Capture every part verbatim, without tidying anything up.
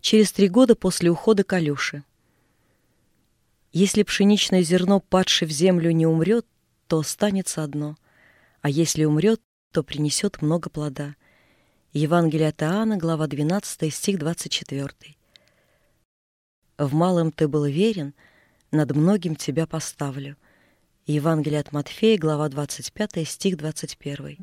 через три года после ухода Калюши. Если пшеничное зерно, падшее в землю, не умрет, то останется одно, а если умрет, то принесет много плода. Евангелие от Иоанна, глава двенадцатая, стих двадцать четвёртый. «В малом ты был верен, над многим тебя поставлю». Евангелие от Матфея, глава двадцать пятая, стих двадцать первый.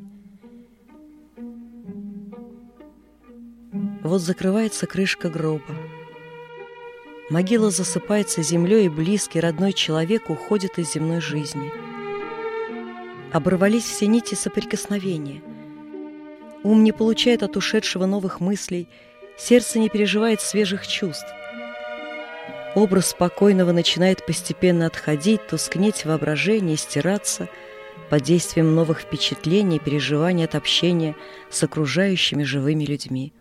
Вот закрывается крышка гроба. Могила засыпается землей, и близкий, родной человек уходит из земной жизни. Оборвались все нити соприкосновения. Ум не получает от ушедшего новых мыслей, сердце не переживает свежих чувств. Образ спокойного начинает постепенно отходить, тускнеть воображение, стираться под действием новых впечатлений и переживаний от общения с окружающими живыми людьми.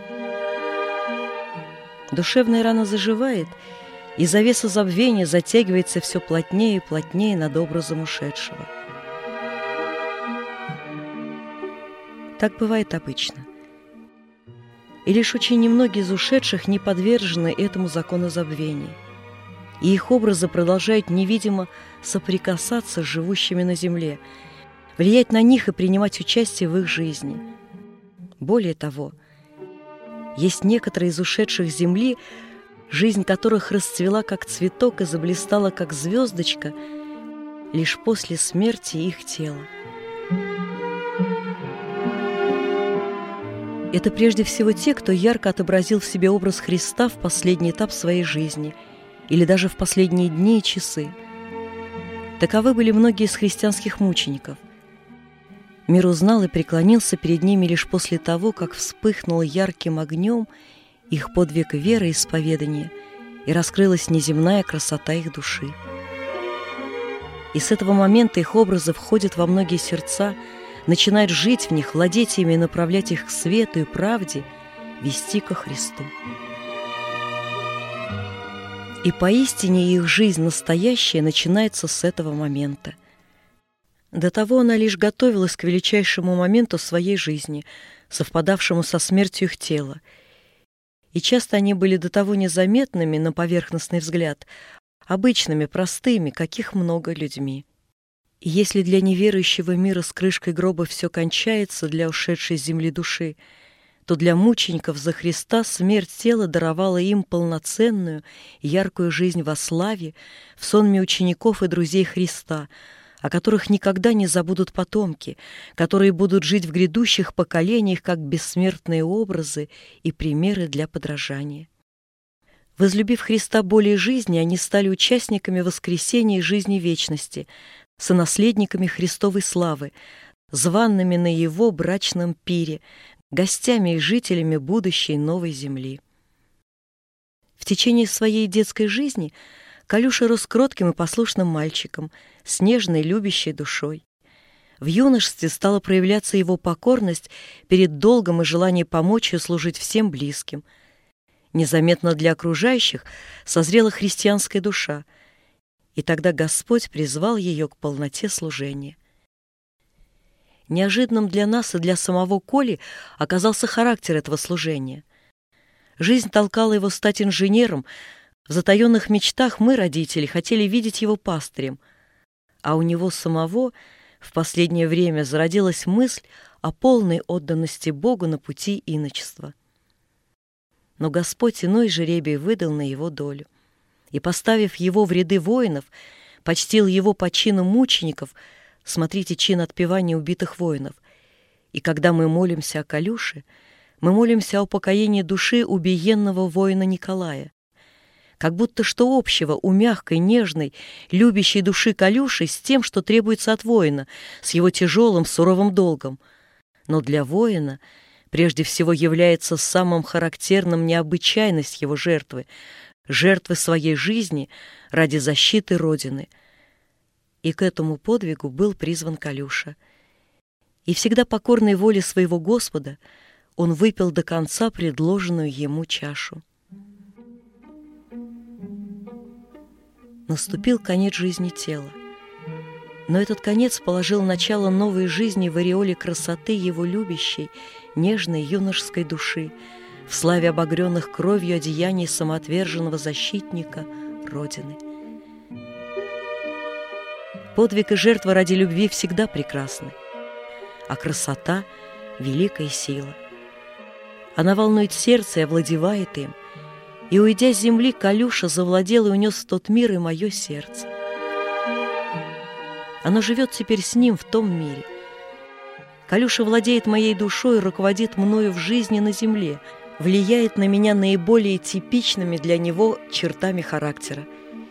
Душевная рана заживает, и завеса забвения затягивается все плотнее и плотнее над образом ушедшего. Так бывает обычно. И лишь очень немногие из ушедших не подвержены этому закону забвения, и их образы продолжают невидимо соприкасаться с живущими на земле, влиять на них и принимать участие в их жизни. Более того, есть некоторые из ушедших с земли, жизнь которых расцвела как цветок и заблистала как звездочка лишь после смерти их тела. Это прежде всего те, кто ярко отобразил в себе образ Христа в последний этап своей жизни или даже в последние дни и часы. Таковы были многие из христианских мучеников. Мир узнал и преклонился перед ними лишь после того, как вспыхнул ярким огнем их подвиг веры и исповедания, и раскрылась неземная красота их души. И с этого момента их образы входят во многие сердца, начинают жить в них, владеть ими и направлять их к свету и правде, вести ко Христу. И поистине их жизнь настоящая начинается с этого момента. До того она лишь готовилась к величайшему моменту своей жизни, совпадавшему со смертью их тела. И часто они были до того незаметными на поверхностный взгляд, обычными, простыми, каких много людьми. И если для неверующего мира с крышкой гроба все кончается для ушедшей с земли души, то для мучеников за Христа смерть тела даровала им полноценную, яркую жизнь во славе, в сонме учеников и друзей Христа, о которых никогда не забудут потомки, которые будут жить в грядущих поколениях как бессмертные образы и примеры для подражания. Возлюбив Христа более жизни, они стали участниками воскресения и жизни вечности, сонаследниками Христовой славы, званными на Его брачном пире, гостями и жителями будущей новой земли. В течение своей детской жизни Калюша рос кротким и послушным мальчиком, с нежной, любящей душой. В юношестве стала проявляться его покорность перед долгом и желание помочь и служить всем близким. Незаметно для окружающих созрела христианская душа, и тогда Господь призвал ее к полноте служения. Неожиданным для нас и для самого Коли оказался характер этого служения. Жизнь толкала его стать инженером. В затаенных мечтах мы, родители, хотели видеть его пастырем, а у него самого в последнее время зародилась мысль о полной отданности Богу на пути иночества. Но Господь иной жребий выдал на его долю, и, поставив его в ряды воинов, почтил его по чину мучеников. Смотрите чин отпевания убитых воинов. И когда мы молимся о Калюше, мы молимся о упокоении души убиенного воина Николая. Как будто что общего у мягкой, нежной, любящей души Калюши с тем, что требуется от воина, с его тяжелым, суровым долгом. Но для воина прежде всего является самым характерным необычайность его жертвы, жертвы своей жизни ради защиты Родины. И к этому подвигу был призван Калюша. И всегда покорной воле своего Господа он выпил до конца предложенную ему чашу. Наступил конец жизни тела, но этот конец положил начало новой жизни в ореоле красоты его любящей, нежной юношеской души, в славе обогренных кровью одеяний самоотверженного защитника Родины. Подвиг и жертва ради любви всегда прекрасны, а красота — великая сила. Она волнует сердце и овладевает им, и, уйдя с земли, Калюша завладел и унес в тот мир и мое сердце. Оно живет теперь с ним в том мире. Калюша владеет моей душой и руководит мною в жизни на земле, влияет на меня наиболее типичными для него чертами характера.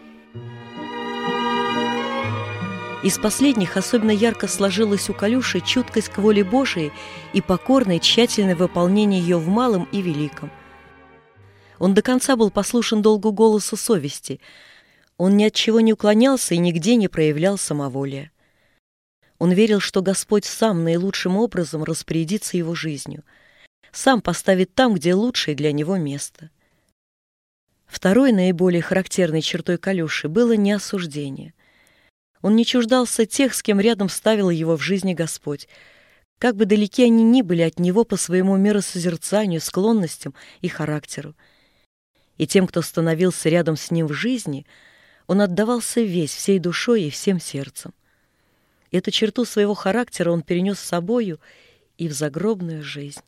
Из последних особенно ярко сложилась у Калюши чуткость к воле Божией и покорное тщательное выполнение ее в малом и великом. Он до конца был послушен долгу голоса совести. Он ни от чего не уклонялся и нигде не проявлял самоволия. Он верил, что Господь сам наилучшим образом распорядится его жизнью, сам поставит там, где лучшее для него место. Второй наиболее характерной чертой Калюши было неосуждение. Он не чуждался тех, с кем рядом ставил его в жизни Господь, как бы далеки они ни были от него по своему миросозерцанию, склонностям и характеру. И тем, кто становился рядом с ним в жизни, он отдавался весь, всей душой и всем сердцем. Эту черту своего характера он перенес с собою и в загробную жизнь.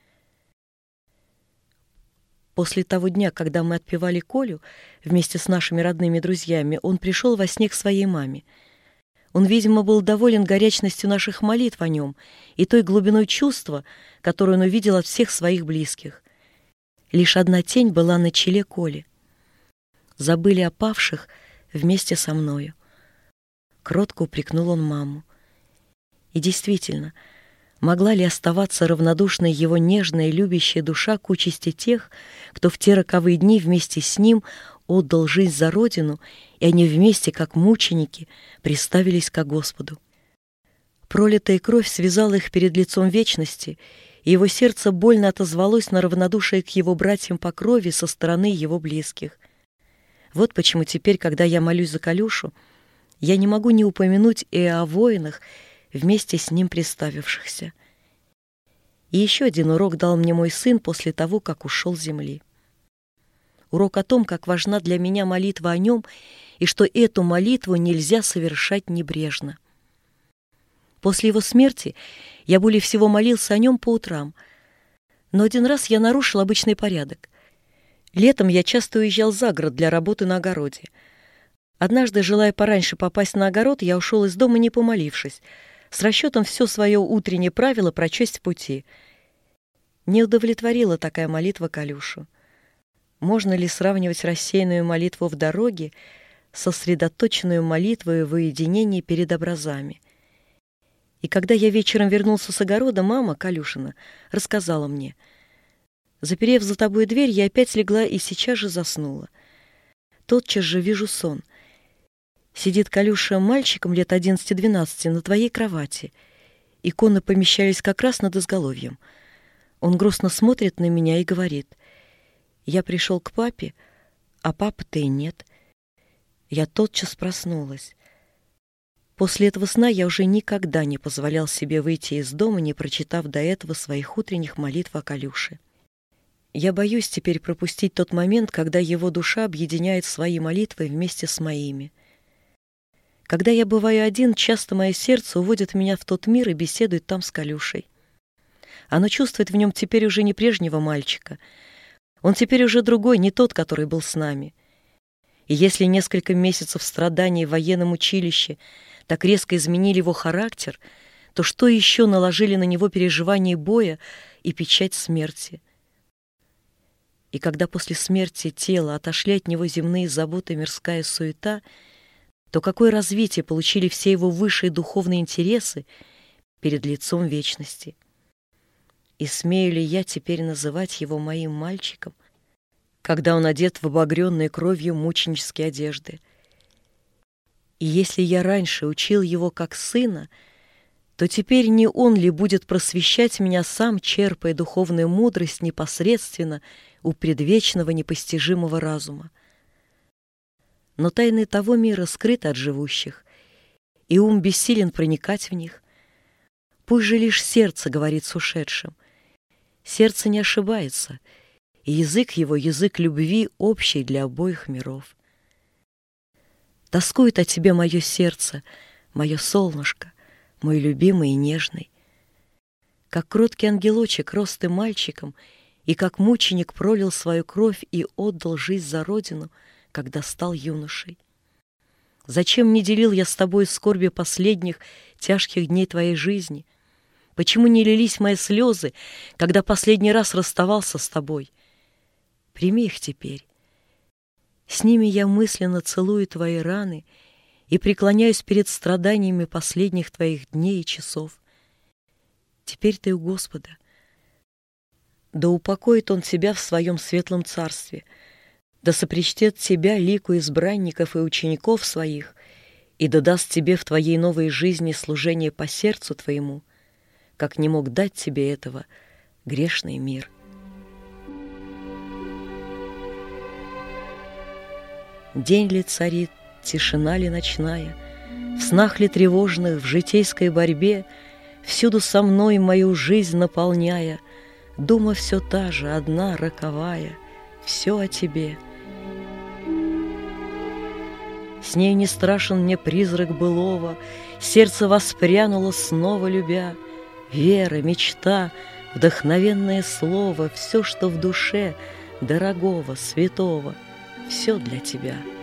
После того дня, когда мы отпевали Колю вместе с нашими родными друзьями, он пришел во сне к своей маме. Он, видимо, был доволен горячностью наших молитв о нем и той глубиной чувства, которую он увидел от всех своих близких. Лишь одна тень была на челе Коли. Забыли о павших вместе со мною. Кротко упрекнул он маму. И действительно, могла ли оставаться равнодушной его нежная и любящая душа к участи тех, кто в те роковые дни вместе с ним отдал жизнь за Родину, и они вместе, как мученики, приставились ко Господу? Пролитая кровь связала их перед лицом вечности, и его сердце больно отозвалось на равнодушие к его братьям по крови со стороны его близких. Вот почему теперь, когда я молюсь за Калюшу, я не могу не упомянуть и о воинах, вместе с ним приставившихся. И еще один урок дал мне мой сын после того, как ушел с земли. Урок о том, как важна для меня молитва о нем, и что эту молитву нельзя совершать небрежно. После его смерти я более всего молился о нем по утрам, но один раз я нарушил обычный порядок. Летом я часто уезжал за город для работы на огороде. Однажды, желая пораньше попасть на огород, я ушел из дома, не помолившись, с расчетом все свое утреннее правило прочесть в пути. Не удовлетворила такая молитва Калюшу. Можно ли сравнивать рассеянную молитву в дороге с сосредоточенную молитвой в уединении перед образами? И когда я вечером вернулся с огорода, мама Калюшина рассказала мне: «Заперев за тобой дверь, я опять легла и сейчас же заснула. Тотчас же вижу сон. Сидит Калюша мальчиком лет одиннадцати-двенадцати на твоей кровати. Иконы помещались как раз над изголовьем. Он грустно смотрит на меня и говорит: я пришел к папе, а папы-то и нет». Я тотчас проснулась. После этого сна я уже никогда не позволял себе выйти из дома, не прочитав до этого своих утренних молитв о Калюше. Я боюсь теперь пропустить тот момент, когда его душа объединяет свои молитвы вместе с моими. Когда я бываю один, часто мое сердце уводит меня в тот мир и беседует там с Калюшей. Оно чувствует в нем теперь уже не прежнего мальчика. Он теперь уже другой, не тот, который был с нами. И если несколько месяцев страданий в военном училище так резко изменили его характер, то что еще наложили на него переживания боя и печать смерти? И когда после смерти тела отошли от него земные заботы и мирская суета, то какое развитие получили все его высшие духовные интересы перед лицом вечности? И смею ли я теперь называть его моим мальчиком, когда он одет в обогренные кровью мученические одежды? И если я раньше учил его как сына, то теперь не он ли будет просвещать меня сам, черпая духовную мудрость непосредственно у предвечного непостижимого разума? Но тайны того мира скрыты от живущих, и ум бессилен проникать в них. Пусть же лишь сердце говорит с ушедшим. Сердце не ошибается, и язык его — язык любви, общий для обоих миров. Тоскует о тебе мое сердце, мое солнышко, мой любимый и нежный. Как кроткий ангелочек рос ты мальчиком, и как мученик пролил свою кровь и отдал жизнь за родину, когда стал юношей. Зачем не делил я с тобой скорби последних тяжких дней твоей жизни? Почему не лились мои слезы, когда последний раз расставался с тобой? Прими их теперь. С ними я мысленно целую твои раны и преклоняюсь перед страданиями последних твоих дней и часов. Теперь ты у Господа. Да упокоит Он тебя в своем светлом царстве, да сопричтет тебя лику избранников и учеников своих, и да даст тебе в твоей новой жизни служение по сердцу твоему, как не мог дать тебе этого грешный мир. День ли царит, тишина ли ночная, в снах ли тревожных, в житейской борьбе, всюду со мной мою жизнь наполняя, дума все та же, одна, роковая, все о тебе. С ней не страшен мне призрак былого, сердце воспрянуло снова любя. Вера, мечта, вдохновенное слово, все, что в душе дорогого, святого, все для тебя.